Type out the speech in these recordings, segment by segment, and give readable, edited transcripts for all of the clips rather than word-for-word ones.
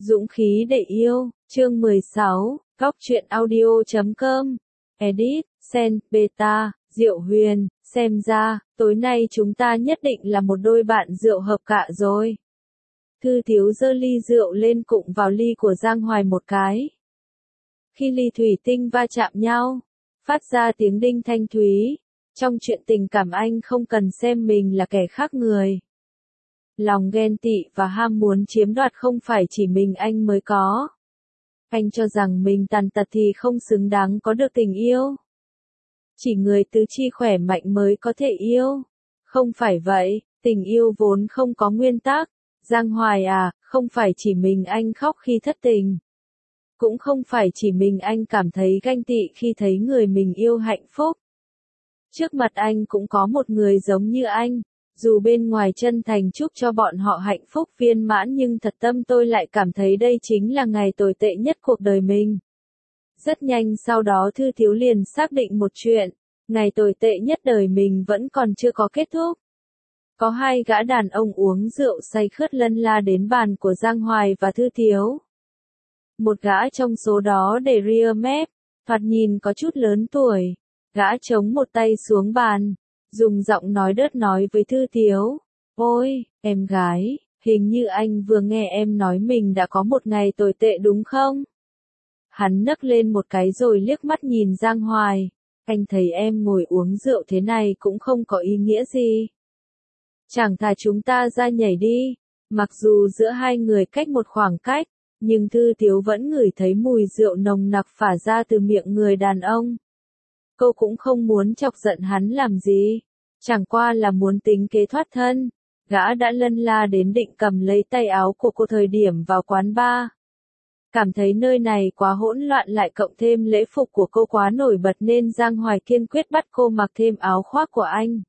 Dũng khí để yêu, chương 16, góc truyện audio.com, edit, Sen, Beta, Diệu Huyền, xem ra, tối nay chúng ta nhất định là một đôi bạn rượu hợp cạ rồi. Thư Thiếu giơ ly rượu lên cụng vào ly của Giang Hoài một cái. Khi ly thủy tinh va chạm nhau, phát ra tiếng đinh thanh thúy, trong chuyện tình cảm anh không cần xem mình là kẻ khác người. Lòng ghen tị và ham muốn chiếm đoạt không phải chỉ mình anh mới có. Anh cho rằng mình tàn tật thì không xứng đáng có được tình yêu. Chỉ người tứ chi khỏe mạnh mới có thể yêu. Không phải vậy, tình yêu vốn không có nguyên tắc. Giang Hoài à, không phải chỉ mình anh khóc khi thất tình. Cũng không phải chỉ mình anh cảm thấy ganh tị khi thấy người mình yêu hạnh phúc. Trước mặt anh cũng có một người giống như anh. Dù bên ngoài chân thành chúc cho bọn họ hạnh phúc viên mãn nhưng thật tâm tôi lại cảm thấy đây chính là ngày tồi tệ nhất cuộc đời mình. Rất nhanh sau đó Thư Thiếu liền xác định một chuyện, ngày tồi tệ nhất đời mình vẫn còn chưa có kết thúc. Có hai gã đàn ông uống rượu say khướt lân la đến bàn của Giang Hoài và Thư Thiếu. Một gã trong số đó để ria mép, thoạt nhìn có chút lớn tuổi, gã chống một tay xuống bàn. Dùng giọng nói đớt nói với Thư Thiếu, ôi, em gái, hình như anh vừa nghe em nói mình đã có một ngày tồi tệ đúng không? Hắn nấc lên một cái rồi liếc mắt nhìn Giang Hoài, anh thấy em ngồi uống rượu thế này cũng không có ý nghĩa gì. Chẳng thà chúng ta ra nhảy đi, mặc dù giữa hai người cách một khoảng cách, nhưng Thư Thiếu vẫn ngửi thấy mùi rượu nồng nặc phả ra từ miệng người đàn ông. Cô cũng không muốn chọc giận hắn làm gì, chẳng qua là muốn tính kế thoát thân. Gã đã lân la đến định cầm lấy tay áo của cô thời điểm vào quán bar. Cảm thấy nơi này quá hỗn loạn lại cộng thêm lễ phục của cô quá nổi bật nên Giang Hoài kiên quyết bắt cô mặc thêm áo khoác của anh.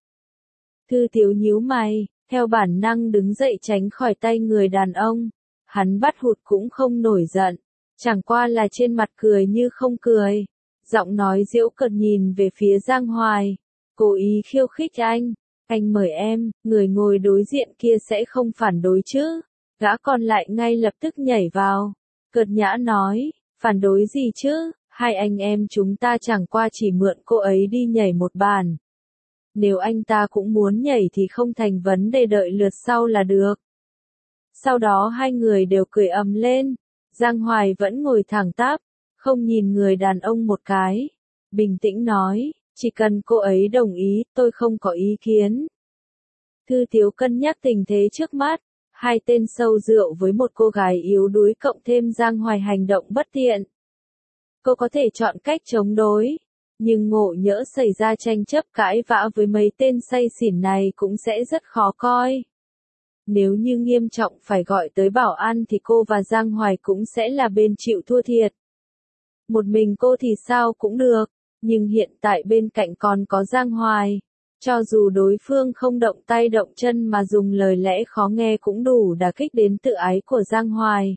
Thư Thiếu nhíu mày, theo bản năng đứng dậy tránh khỏi tay người đàn ông. Hắn bắt hụt cũng không nổi giận, chẳng qua là trên mặt cười như không cười. Giọng nói giễu cợt nhìn về phía Giang Hoài, cố ý khiêu khích anh mời em, người ngồi đối diện kia sẽ không phản đối chứ? Gã còn lại ngay lập tức nhảy vào, cợt nhã nói, phản đối gì chứ, hai anh em chúng ta chẳng qua chỉ mượn cô ấy đi nhảy một bàn. Nếu anh ta cũng muốn nhảy thì không thành vấn đề, đợi lượt sau là được. Sau đó hai người đều cười ầm lên, Giang Hoài vẫn ngồi thẳng tắp, không nhìn người đàn ông một cái, bình tĩnh nói, chỉ cần cô ấy đồng ý, tôi không có ý kiến. Thư Thiếu cân nhắc tình thế trước mắt, hai tên sâu rượu với một cô gái yếu đuối cộng thêm Giang Hoài hành động bất tiện. Cô có thể chọn cách chống đối, nhưng ngộ nhỡ xảy ra tranh chấp cãi vã với mấy tên say xỉn này cũng sẽ rất khó coi. Nếu như nghiêm trọng phải gọi tới bảo an thì cô và Giang Hoài cũng sẽ là bên chịu thua thiệt. Một mình cô thì sao cũng được, nhưng hiện tại bên cạnh còn có Giang Hoài. Cho dù đối phương không động tay động chân mà dùng lời lẽ khó nghe cũng đủ đả kích đến tự ái của Giang Hoài.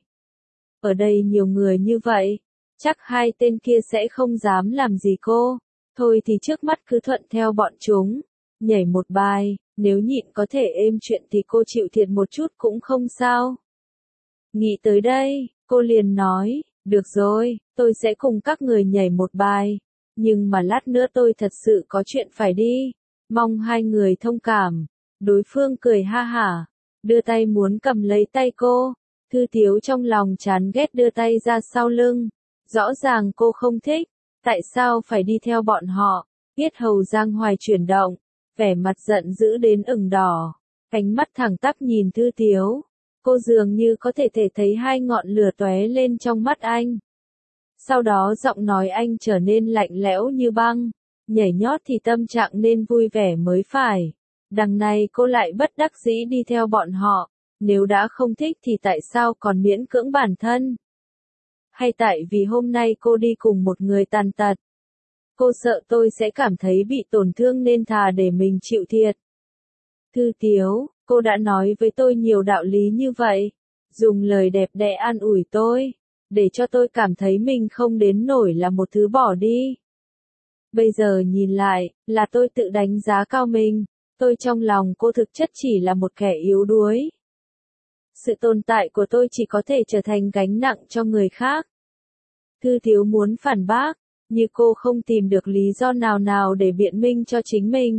Ở đây nhiều người như vậy, chắc hai tên kia sẽ không dám làm gì cô. Thôi thì trước mắt cứ thuận theo bọn chúng, nhảy một bài, nếu nhịn có thể êm chuyện thì cô chịu thiệt một chút cũng không sao. Nghĩ tới đây, cô liền nói, được rồi, tôi sẽ cùng các người nhảy một bài, nhưng mà lát nữa tôi thật sự có chuyện phải đi, mong hai người thông cảm. Đối phương cười ha hả, đưa tay muốn cầm lấy tay cô. Thư Thiếu trong lòng chán ghét đưa tay ra sau lưng, rõ ràng cô không thích, tại sao phải đi theo bọn họ. Yết hầu Giang Hoài chuyển động, vẻ mặt giận dữ đến ửng đỏ, ánh mắt thẳng tắp nhìn Thư Thiếu. Cô dường như có thể thấy hai ngọn lửa tóe lên trong mắt anh. Sau đó giọng nói anh trở nên lạnh lẽo như băng, nhảy nhót thì tâm trạng nên vui vẻ mới phải. Đằng này cô lại bất đắc dĩ đi theo bọn họ, nếu đã không thích thì tại sao còn miễn cưỡng bản thân? Hay tại vì hôm nay cô đi cùng một người tàn tật? Cô sợ tôi sẽ cảm thấy bị tổn thương nên thà để mình chịu thiệt. Thư Thiếu, cô đã nói với tôi nhiều đạo lý như vậy, dùng lời đẹp đẽ an ủi tôi, để cho tôi cảm thấy mình không đến nổi là một thứ bỏ đi. Bây giờ nhìn lại, là tôi tự đánh giá cao mình, tôi trong lòng cô thực chất chỉ là một kẻ yếu đuối. Sự tồn tại của tôi chỉ có thể trở thành gánh nặng cho người khác. Thư Thiếu muốn phản bác, nhưng cô không tìm được lý do nào để biện minh cho chính mình.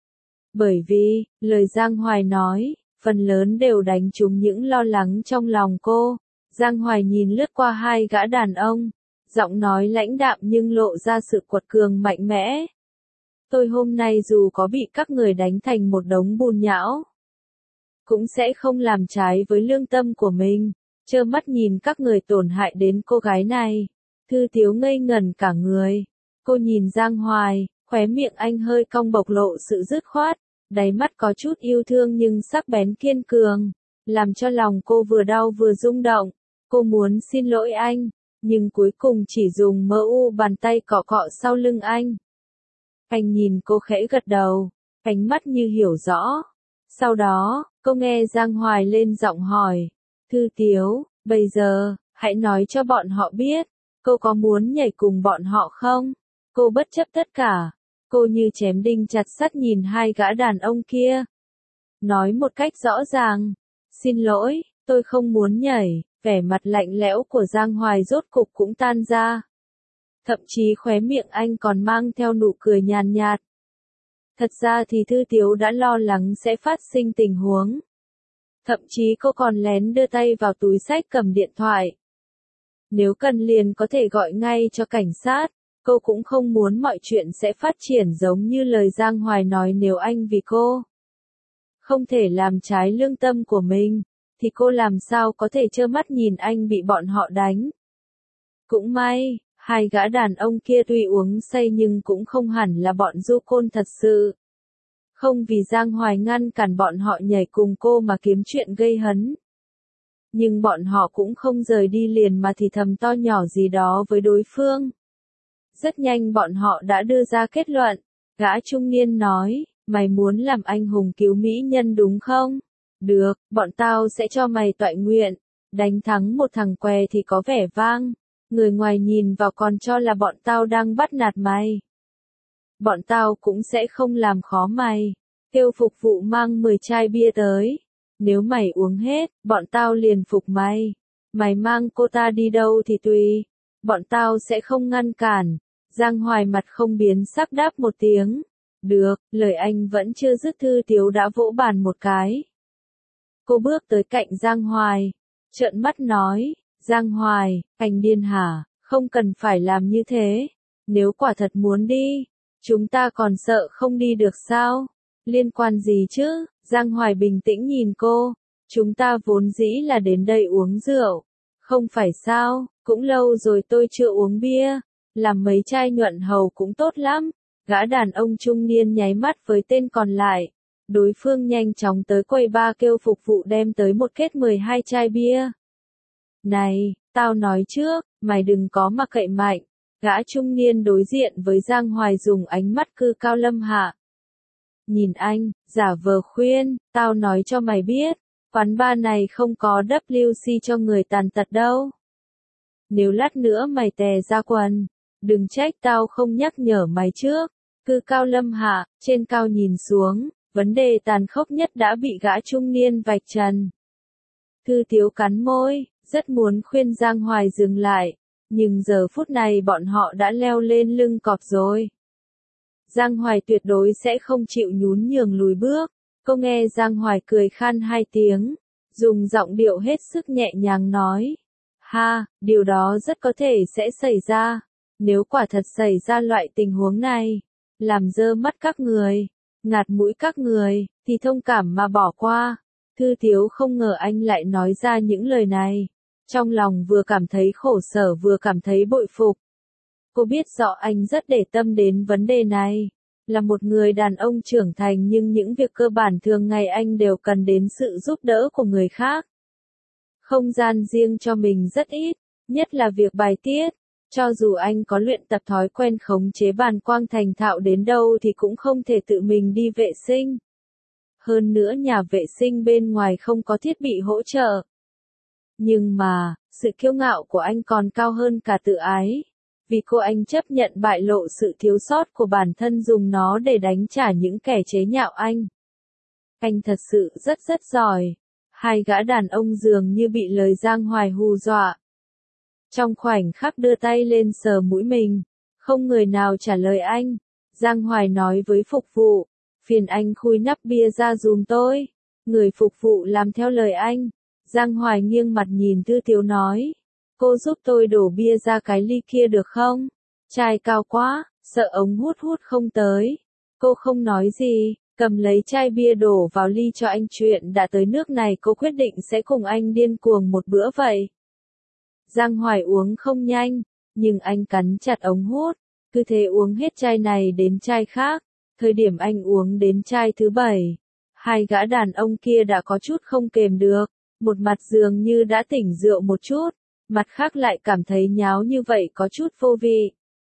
Bởi vì, lời Giang Hoài nói, phần lớn đều đánh trúng những lo lắng trong lòng cô. Giang Hoài nhìn lướt qua hai gã đàn ông, giọng nói lãnh đạm nhưng lộ ra sự quật cường mạnh mẽ. Tôi hôm nay dù có bị các người đánh thành một đống bùn nhão, cũng sẽ không làm trái với lương tâm của mình, trơ mắt nhìn các người tổn hại đến cô gái này. Thư Thiếu ngây ngẩn cả người. Cô nhìn Giang Hoài, khóe miệng anh hơi cong bộc lộ sự dứt khoát, đáy mắt có chút yêu thương nhưng sắc bén kiên cường, làm cho lòng cô vừa đau vừa rung động. Cô muốn xin lỗi anh, nhưng cuối cùng chỉ dùng mơ u bàn tay cọ cọ sau lưng anh. Anh nhìn cô khẽ gật đầu, ánh mắt như hiểu rõ. Sau đó, cô nghe Giang Hoài lên giọng hỏi, Thư Thiếu, bây giờ, hãy nói cho bọn họ biết, cô có muốn nhảy cùng bọn họ không? Cô bất chấp tất cả, cô như chém đinh chặt sắt nhìn hai gã đàn ông kia. Nói một cách rõ ràng, xin lỗi, tôi không muốn nhảy, vẻ mặt lạnh lẽo của Giang Hoài rốt cục cũng tan ra. Thậm chí khóe miệng anh còn mang theo nụ cười nhàn nhạt. Thật ra thì Thư Thiếu đã lo lắng sẽ phát sinh tình huống. Thậm chí cô còn lén đưa tay vào túi xách cầm điện thoại. Nếu cần liền có thể gọi ngay cho cảnh sát, cô cũng không muốn mọi chuyện sẽ phát triển giống như lời Giang Hoài nói nếu anh vì cô không thể làm trái lương tâm của mình, thì cô làm sao có thể trơ mắt nhìn anh bị bọn họ đánh. Cũng may, hai gã đàn ông kia tuy uống say nhưng cũng không hẳn là bọn du côn thật sự. Không vì Giang Hoài ngăn cản bọn họ nhảy cùng cô mà kiếm chuyện gây hấn. Nhưng bọn họ cũng không rời đi liền mà thì thầm to nhỏ gì đó với đối phương. Rất nhanh bọn họ đã đưa ra kết luận. Gã trung niên nói, mày muốn làm anh hùng cứu mỹ nhân đúng không? Được, bọn tao sẽ cho mày toại nguyện. Đánh thắng một thằng què thì có vẻ vang. Người ngoài nhìn vào còn cho là bọn tao đang bắt nạt mày. Bọn tao cũng sẽ không làm khó mày. Kêu phục vụ mang 10 chai bia tới. Nếu mày uống hết, bọn tao liền phục mày. Mày mang cô ta đi đâu thì tùy. Bọn tao sẽ không ngăn cản. Giang Hoài mặt không biến sắc đáp một tiếng. Được, lời anh vẫn chưa dứt Thư Thiếu đã vỗ bàn một cái. Cô bước tới cạnh Giang Hoài. Trợn mắt nói, Giang Hoài, anh điên hả, không cần phải làm như thế. Nếu quả thật muốn đi, chúng ta còn sợ không đi được sao? Liên quan gì chứ? Giang Hoài bình tĩnh nhìn cô. Chúng ta vốn dĩ là đến đây uống rượu. Không phải sao, cũng lâu rồi tôi chưa uống bia. Làm mấy chai nhuận hầu cũng tốt lắm. Gã đàn ông trung niên nháy mắt với tên còn lại. Đối phương nhanh chóng tới quầy bar kêu phục vụ đem tới một kết 12 chai bia. Này, tao nói trước, mày đừng có mà cậy mạnh. Gã trung niên đối diện với Giang Hoài dùng ánh mắt cư cao lâm hạ. Nhìn anh, giả vờ khuyên, tao nói cho mày biết, quán bar này không có WC cho người tàn tật đâu. Nếu lát nữa mày tè ra quần, đừng trách tao không nhắc nhở mày trước. Cư cao lâm hạ, trên cao nhìn xuống, vấn đề tàn khốc nhất đã bị gã trung niên vạch trần. Thư Thiếu cắn môi, rất muốn khuyên Giang Hoài dừng lại, nhưng giờ phút này bọn họ đã leo lên lưng cọp rồi. Giang Hoài tuyệt đối sẽ không chịu nhún nhường lùi bước. Cô nghe Giang Hoài cười khan hai tiếng, dùng giọng điệu hết sức nhẹ nhàng nói. Ha, điều đó rất có thể sẽ xảy ra. Nếu quả thật xảy ra loại tình huống này, làm dơ mắt các người, ngạt mũi các người, thì thông cảm mà bỏ qua. Thư Thiếu không ngờ anh lại nói ra những lời này. Trong lòng vừa cảm thấy khổ sở vừa cảm thấy bội phục. Cô biết rõ anh rất để tâm đến vấn đề này. Là một người đàn ông trưởng thành nhưng những việc cơ bản thường ngày anh đều cần đến sự giúp đỡ của người khác. Không gian riêng cho mình rất ít, nhất là việc bài tiết. Cho dù anh có luyện tập thói quen khống chế bàng quang thành thạo đến đâu thì cũng không thể tự mình đi vệ sinh. Hơn nữa nhà vệ sinh bên ngoài không có thiết bị hỗ trợ. Nhưng mà, sự kiêu ngạo của anh còn cao hơn cả tự ái. Vì cô anh chấp nhận bại lộ sự thiếu sót của bản thân dùng nó để đánh trả những kẻ chế nhạo anh. Anh thật sự rất giỏi. Hai gã đàn ông dường như bị lời Giang Hoài hù dọa. Trong khoảnh khắc đưa tay lên sờ mũi mình, không người nào trả lời anh. Giang Hoài nói với phục vụ, phiền anh khui nắp bia ra giùm tôi. Người phục vụ làm theo lời anh. Giang Hoài nghiêng mặt nhìn Thư Tiếu nói, cô giúp tôi đổ bia ra cái ly kia được không? Chai cao quá, sợ ống hút hút không tới. Cô không nói gì, cầm lấy chai bia đổ vào ly cho anh. Chuyện đã tới nước này cô quyết định sẽ cùng anh điên cuồng một bữa vậy. Giang Hoài uống không nhanh, nhưng anh cắn chặt ống hút, cứ thế uống hết chai này đến chai khác. Thời điểm anh uống đến chai thứ 7, hai gã đàn ông kia đã có chút không kềm được, một mặt dường như đã tỉnh rượu một chút, mặt khác lại cảm thấy nháo như vậy có chút vô vị.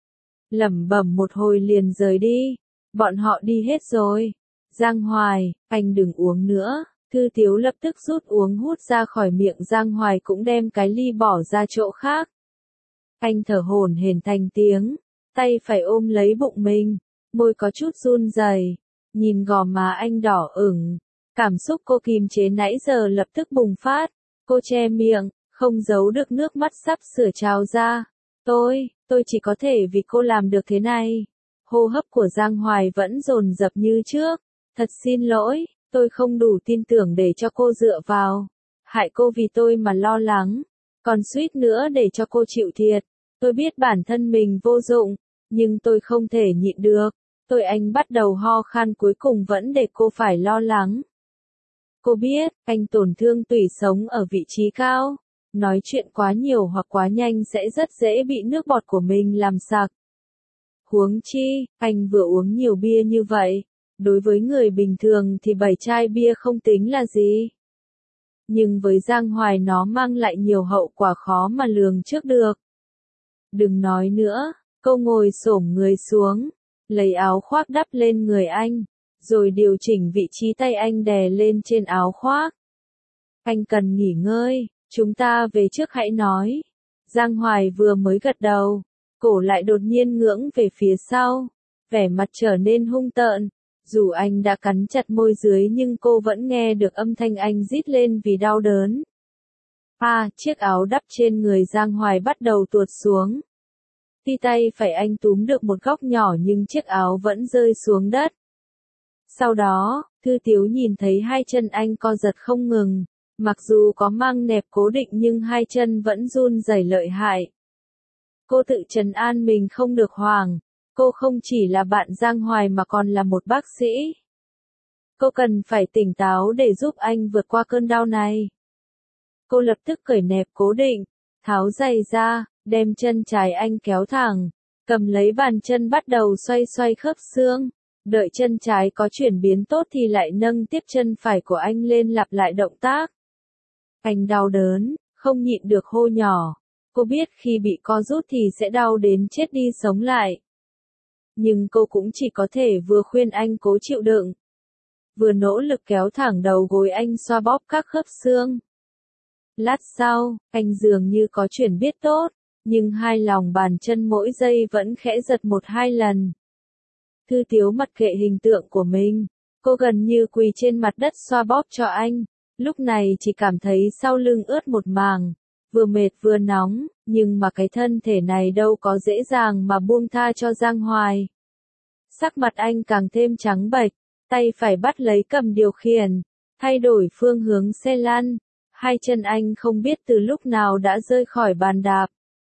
Lẩm bẩm một hồi liền rời đi, bọn họ đi hết rồi. Giang Hoài, anh đừng uống nữa. Thư Tiếu lập tức rút uống hút ra khỏi miệng. Giang Hoài cũng đem cái ly bỏ ra chỗ khác. Anh thở hổn hển thành tiếng, tay phải ôm lấy bụng mình, môi có chút run rẩy, nhìn gò má anh đỏ ửng, cảm xúc cô kìm chế nãy giờ lập tức bùng phát, cô che miệng, không giấu được nước mắt sắp sửa trào ra. Tôi chỉ có thể vì cô làm được thế này. Hô hấp của Giang Hoài vẫn dồn dập như trước. Thật xin lỗi, tôi không đủ tin tưởng để cho cô dựa vào. Hại cô vì tôi mà lo lắng, còn suýt nữa để cho cô chịu thiệt. Tôi biết bản thân mình vô dụng, nhưng tôi không thể nhịn được. Anh bắt đầu ho khan, cuối cùng vẫn để cô phải lo lắng. Cô biết, anh tổn thương tủy sống ở vị trí cao. Nói chuyện quá nhiều hoặc quá nhanh sẽ rất dễ bị nước bọt của mình làm sặc. Huống chi, anh vừa uống nhiều bia như vậy. Đối với người bình thường thì 7 chai bia không tính là gì. Nhưng với Giang Hoài nó mang lại nhiều hậu quả khó mà lường trước được. Đừng nói nữa, cô ngồi xổm người xuống, lấy áo khoác đắp lên người anh, rồi điều chỉnh vị trí tay anh đè lên trên áo khoác. Anh cần nghỉ ngơi, chúng ta về trước hãy nói. Giang Hoài vừa mới gật đầu, cổ lại đột nhiên ngưỡng về phía sau, vẻ mặt trở nên hung tợn. Dù anh đã cắn chặt môi dưới nhưng cô vẫn nghe được âm thanh anh rít lên vì đau đớn. Chiếc áo đắp trên người Giang Hoài bắt đầu tuột xuống. Ti tay phải anh túm được một góc nhỏ nhưng chiếc áo vẫn rơi xuống đất. Sau đó, Thư Tiếu nhìn thấy hai chân anh co giật không ngừng, mặc dù có mang nẹp cố định nhưng hai chân vẫn run rẩy lợi hại. Cô tự trấn an mình không được hoảng. Cô không chỉ là bạn Giang Hoài mà còn là một bác sĩ. Cô cần phải tỉnh táo để giúp anh vượt qua cơn đau này. Cô lập tức cởi nẹp cố định, tháo giày ra, đem chân trái anh kéo thẳng, cầm lấy bàn chân bắt đầu xoay xoay khớp xương. Đợi chân trái có chuyển biến tốt thì lại nâng tiếp chân phải của anh lên lặp lại động tác. Anh đau đớn, không nhịn được hô nhỏ. Cô biết khi bị co rút thì sẽ đau đến chết đi sống lại. Nhưng cô cũng chỉ có thể vừa khuyên anh cố chịu đựng, vừa nỗ lực kéo thẳng đầu gối anh xoa bóp các khớp xương. Lát sau, anh dường như có chuyển biết tốt, nhưng hai lòng bàn chân mỗi giây vẫn khẽ giật 1-2 lần. Thư Tiếu mặc kệ hình tượng của mình, cô gần như quỳ trên mặt đất xoa bóp cho anh, lúc này chỉ cảm thấy sau lưng ướt một màng, vừa mệt vừa nóng, nhưng mà cái thân thể này đâu có dễ dàng mà buông tha cho Giang Hoài. Sắc mặt anh càng thêm trắng bệch, tay phải bắt lấy cầm điều khiển, thay đổi phương hướng xe lăn, hai chân anh không biết từ lúc nào đã rơi khỏi bàn đạp.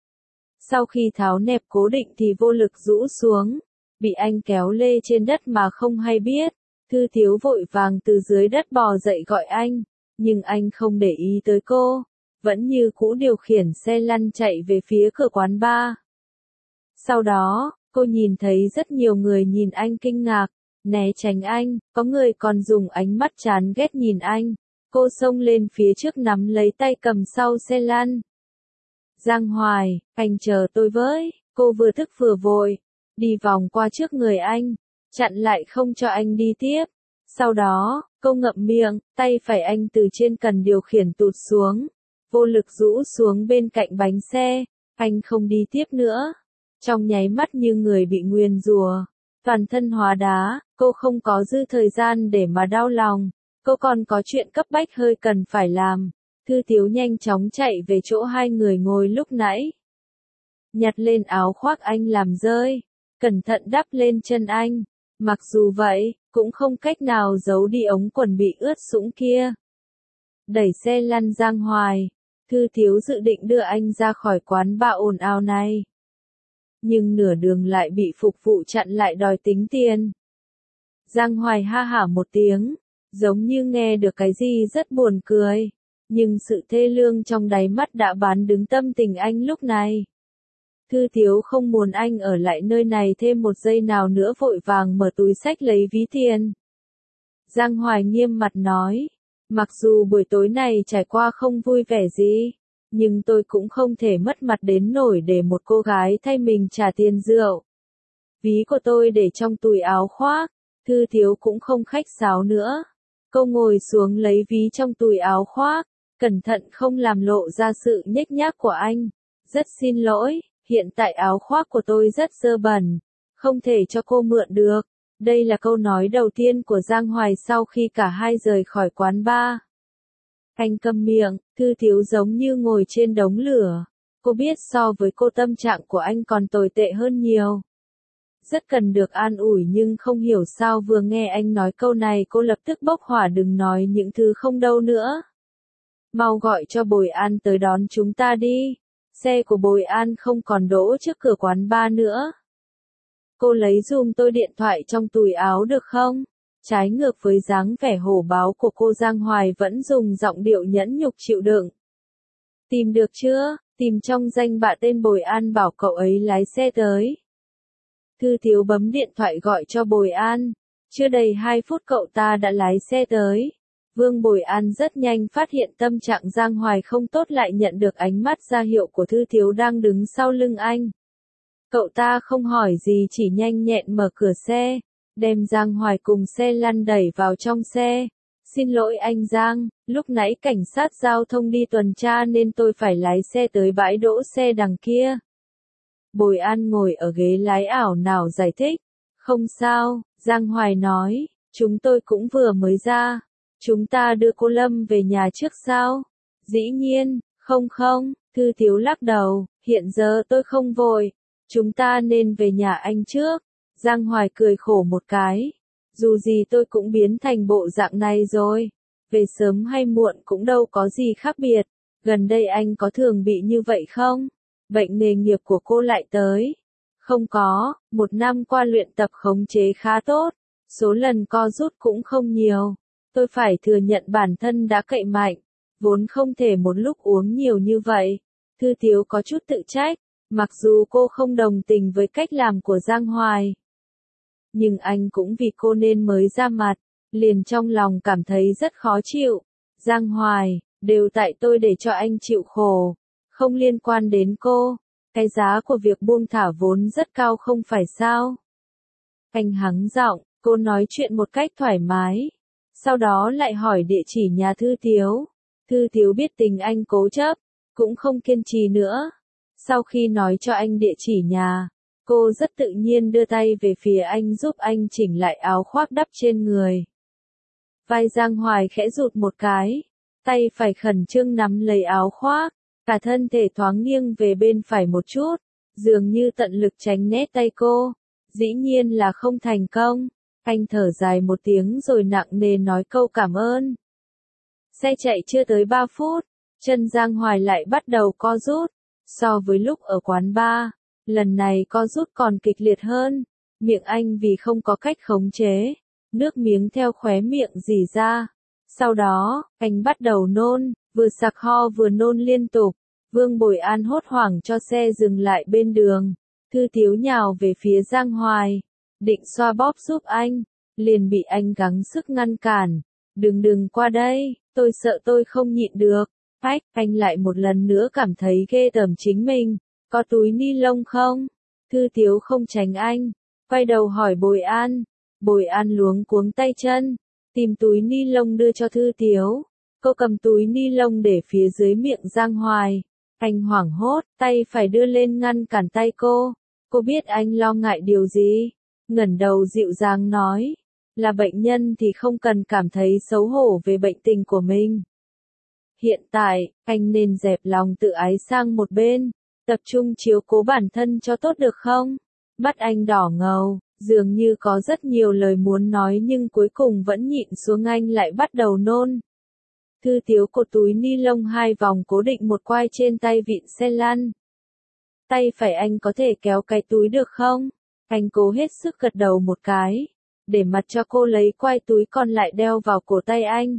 Sau khi tháo nẹp cố định thì vô lực rũ xuống, bị anh kéo lê trên đất mà không hay biết. Thư Tiếu vội vàng từ dưới đất bò dậy gọi anh, nhưng anh không để ý tới cô, vẫn như cũ điều khiển xe lăn chạy về phía cửa quán bar. Sau đó, cô nhìn thấy rất nhiều người nhìn anh kinh ngạc, né tránh anh, có người còn dùng ánh mắt chán ghét nhìn anh. Cô xông lên phía trước nắm lấy tay cầm sau xe lăn. Giang Hoài, anh chờ tôi với, cô vừa thức vừa vội, đi vòng qua trước người anh, chặn lại không cho anh đi tiếp. Sau đó, cô ngậm miệng, tay phải anh từ trên cần điều khiển tụt xuống, vô lực rũ xuống bên cạnh bánh xe, anh không đi tiếp nữa. Trong nháy mắt như người bị nguyền rủa, toàn thân hóa đá, cô không có dư thời gian để mà đau lòng, Cô còn có chuyện cấp bách hơi cần phải làm. Thư Thiếu nhanh chóng chạy về chỗ hai người ngồi lúc nãy. Nhặt lên áo khoác anh làm rơi, cẩn thận đắp lên chân anh. Mặc dù vậy, cũng không cách nào giấu đi ống quần bị ướt sũng kia. Đẩy xe lăn Giang Hoài, Thư Thiếu dự định đưa anh ra khỏi quán bar ồn ào này. Nhưng nửa đường lại bị phục vụ chặn lại đòi tính tiền. Giang Hoài ha hả một tiếng, giống như nghe được cái gì rất buồn cười. Nhưng sự thê lương trong đáy mắt đã bán đứng tâm tình anh lúc này. Thư Thiếu không muốn anh ở lại nơi này thêm một giây nào nữa, vội vàng mở túi xách lấy ví tiền. Giang Hoài nghiêm mặt nói, mặc dù buổi tối này trải qua không vui vẻ gì, nhưng tôi cũng không thể mất mặt đến nổi để một cô gái thay mình trả tiền rượu. Ví của tôi để trong túi áo khoác. Thư Thiếu cũng không khách sáo nữa. Cô ngồi xuống lấy ví trong túi áo khoác, cẩn thận không làm lộ ra sự nhếch nhác của anh. Rất xin lỗi, hiện tại áo khoác của tôi rất dơ bẩn, không thể cho cô mượn được. Đây là câu nói đầu tiên của Giang Hoài sau khi cả hai rời khỏi quán bar. Anh câm miệng, Thư Thiếu giống như ngồi trên đống lửa. Cô biết so với cô tâm trạng của anh còn tồi tệ hơn nhiều. Rất cần được an ủi nhưng không hiểu sao vừa nghe anh nói câu này cô lập tức bốc hỏa, đừng nói những thứ không đâu nữa. Mau gọi cho Bồi An tới đón chúng ta đi. Xe của Bồi An không còn đỗ trước cửa quán bar nữa. Cô lấy giùm tôi điện thoại trong túi áo được không? Trái ngược với dáng vẻ hổ báo của cô, Giang Hoài vẫn dùng giọng điệu nhẫn nhục chịu đựng. Tìm được chưa? Tìm trong danh bạ tên Bồi An, bảo cậu ấy lái xe tới. Thư Thiếu bấm điện thoại gọi cho Bồi An. Chưa đầy 2 phút cậu ta đã lái xe tới. Vương Bồi An rất nhanh phát hiện tâm trạng Giang Hoài không tốt, lại nhận được ánh mắt ra hiệu của Thư Thiếu đang đứng sau lưng anh. Cậu ta không hỏi gì, chỉ nhanh nhẹn mở cửa xe, đem Giang Hoài cùng xe lăn đẩy vào trong xe. Xin lỗi anh Giang, lúc nãy cảnh sát giao thông đi tuần tra nên tôi phải lái xe tới bãi đỗ xe đằng kia. Bồi An ngồi ở ghế lái ảo não giải thích. Không sao, Giang Hoài nói, chúng tôi cũng vừa mới ra. Chúng ta đưa cô Lâm về nhà trước sao? Dĩ nhiên, không, Thư Thiếu lắc đầu, hiện giờ tôi không vội. Chúng ta nên về nhà anh trước. Giang Hoài cười khổ một cái. Dù gì tôi cũng biến thành bộ dạng này rồi. Về sớm hay muộn cũng đâu có gì khác biệt. Gần đây anh có thường bị như vậy không? Bệnh nghề nghiệp của cô lại tới. Không có, 1 năm qua luyện tập khống chế khá tốt. Số lần co rút cũng không nhiều. Tôi phải thừa nhận bản thân đã cậy mạnh. Vốn không thể một lúc uống nhiều như vậy. Thư Thiếu có chút tự trách. Mặc dù cô không đồng tình với cách làm của Giang Hoài. Nhưng anh cũng vì cô nên mới ra mặt. Liền trong lòng cảm thấy rất khó chịu. Giang Hoài, đều tại tôi để cho anh chịu khổ. Không liên quan đến cô. Cái giá của việc buông thả vốn rất cao không phải sao? Anh hắng giọng, cô nói chuyện một cách thoải mái. Sau đó lại hỏi địa chỉ nhà Thư Thiếu. Thư Thiếu biết tình anh cố chấp, cũng không kiên trì nữa. Sau khi nói cho anh địa chỉ nhà, cô rất tự nhiên đưa tay về phía anh giúp anh chỉnh lại áo khoác đắp trên người. Vai Giang Hoài khẽ rụt một cái, tay phải khẩn trương nắm lấy áo khoác, cả thân thể thoáng nghiêng về bên phải một chút, dường như tận lực tránh né tay cô. Dĩ nhiên là không thành công. Anh thở dài một tiếng rồi nặng nề nói câu cảm ơn. Xe chạy chưa tới 3 phút, chân Giang Hoài lại bắt đầu co rút. So với lúc ở quán bar, lần này co rút còn kịch liệt hơn. Miệng anh vì không có cách khống chế, nước miếng theo khóe miệng rỉ ra. Sau đó, anh bắt đầu nôn, vừa sặc ho vừa nôn liên tục. Vương Bồi An hốt hoảng cho xe dừng lại bên đường. Thư Thiếu nhào về phía Giang Hoài, định xoa bóp giúp anh, liền bị anh gắng sức ngăn cản. Đừng qua đây, tôi sợ tôi không nhịn được. Ách, anh lại một lần nữa cảm thấy ghê tởm chính mình. Có túi ni lông không? Thư Thiếu không tránh anh, quay đầu hỏi Bồi An. Bồi An luống cuống tay chân, tìm túi ni lông đưa cho Thư Thiếu. Cô cầm túi ni lông để phía dưới miệng Giang Hoài. Anh hoảng hốt, tay phải đưa lên ngăn cản tay cô. Cô biết anh lo ngại điều gì. Ngẩng đầu dịu dàng nói. Là bệnh nhân thì không cần cảm thấy xấu hổ về bệnh tình của mình. Hiện tại, anh nên dẹp lòng tự ái sang một bên, tập trung chiếu cố bản thân cho tốt được không? Mắt anh đỏ ngầu, dường như có rất nhiều lời muốn nói nhưng cuối cùng vẫn nhịn xuống, anh lại bắt đầu nôn. Thư Tiếu cột túi ni lông 2 vòng cố định một quai trên tay vịn xe lăn. Tay phải anh có thể kéo cái túi được không? Anh cố hết sức gật đầu một cái, để mặt cho cô lấy quai túi còn lại đeo vào cổ tay anh.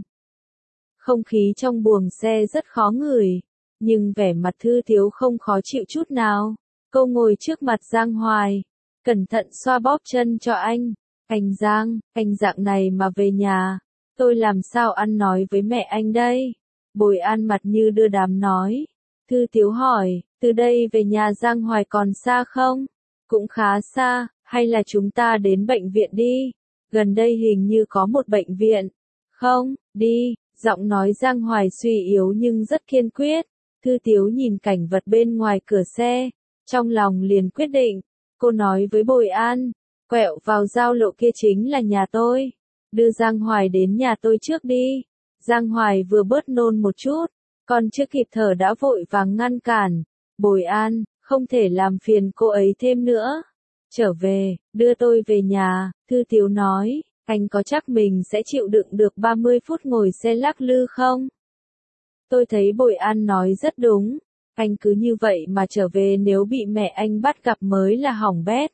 Không khí trong buồng xe rất khó ngửi, nhưng vẻ mặt Thư Tiếu không khó chịu chút nào. Cô ngồi trước mặt Giang Hoài, cẩn thận xoa bóp chân cho anh. Anh Giang, anh dạng này mà về nhà, tôi làm sao ăn nói với mẹ anh đây? Bồi An mặt như đưa đám nói. Thư Tiếu hỏi, từ đây về nhà Giang Hoài còn xa không? Cũng khá xa, hay là chúng ta đến bệnh viện đi? Gần đây hình như có một bệnh viện. Không, đi. Giọng nói Giang Hoài suy yếu nhưng rất kiên quyết. Thư Tiếu nhìn cảnh vật bên ngoài cửa xe, trong lòng liền quyết định. Cô nói với Bồi An, quẹo vào giao lộ kia chính là nhà tôi. Đưa Giang Hoài đến nhà tôi trước đi. Giang Hoài vừa bớt nôn một chút, còn chưa kịp thở đã vội vàng ngăn cản. Bồi An, không thể làm phiền cô ấy thêm nữa. Trở về, đưa tôi về nhà, Thư Tiếu nói. Anh có chắc mình sẽ chịu đựng được 30 phút ngồi xe lắc lư không? Tôi thấy Bồi An nói rất đúng. Anh cứ như vậy mà trở về, nếu bị mẹ anh bắt gặp mới là hỏng bét.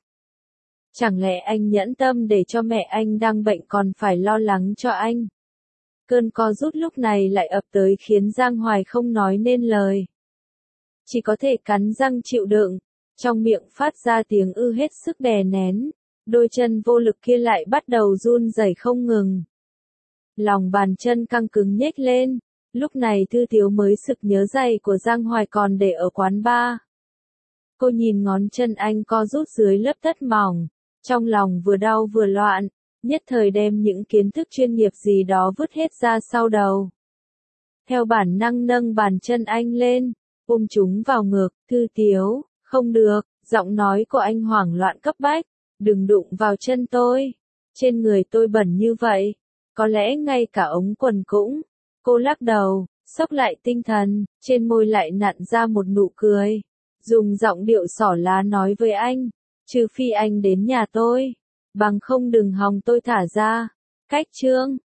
Chẳng lẽ anh nhẫn tâm để cho mẹ anh đang bệnh còn phải lo lắng cho anh? Cơn co rút lúc này lại ập tới khiến Giang Hoài không nói nên lời. Chỉ có thể cắn răng chịu đựng, trong miệng phát ra tiếng ư hết sức đè nén. Đôi chân vô lực kia lại bắt đầu run rẩy không ngừng. Lòng bàn chân căng cứng nhếch lên. Lúc này Thư Tiếu mới sực nhớ giày của Giang Hoài còn để ở quán bar. Cô nhìn ngón chân anh co rút dưới lớp tất mỏng, trong lòng vừa đau vừa loạn, nhất thời đem những kiến thức chuyên nghiệp gì đó vứt hết ra sau đầu. Theo bản năng nâng bàn chân anh lên, ôm chúng vào ngực. Thư Tiếu, không được, giọng nói của anh hoảng loạn cấp bách. Đừng đụng vào chân tôi. Trên người tôi bẩn như vậy. Có lẽ ngay cả ống quần cũng. Cô lắc đầu, xốc lại tinh thần, trên môi lại nặn ra một nụ cười. Dùng giọng điệu xỏ lá nói với anh. Trừ phi anh đến nhà tôi. Bằng không đừng hòng tôi thả ra. Cách chương.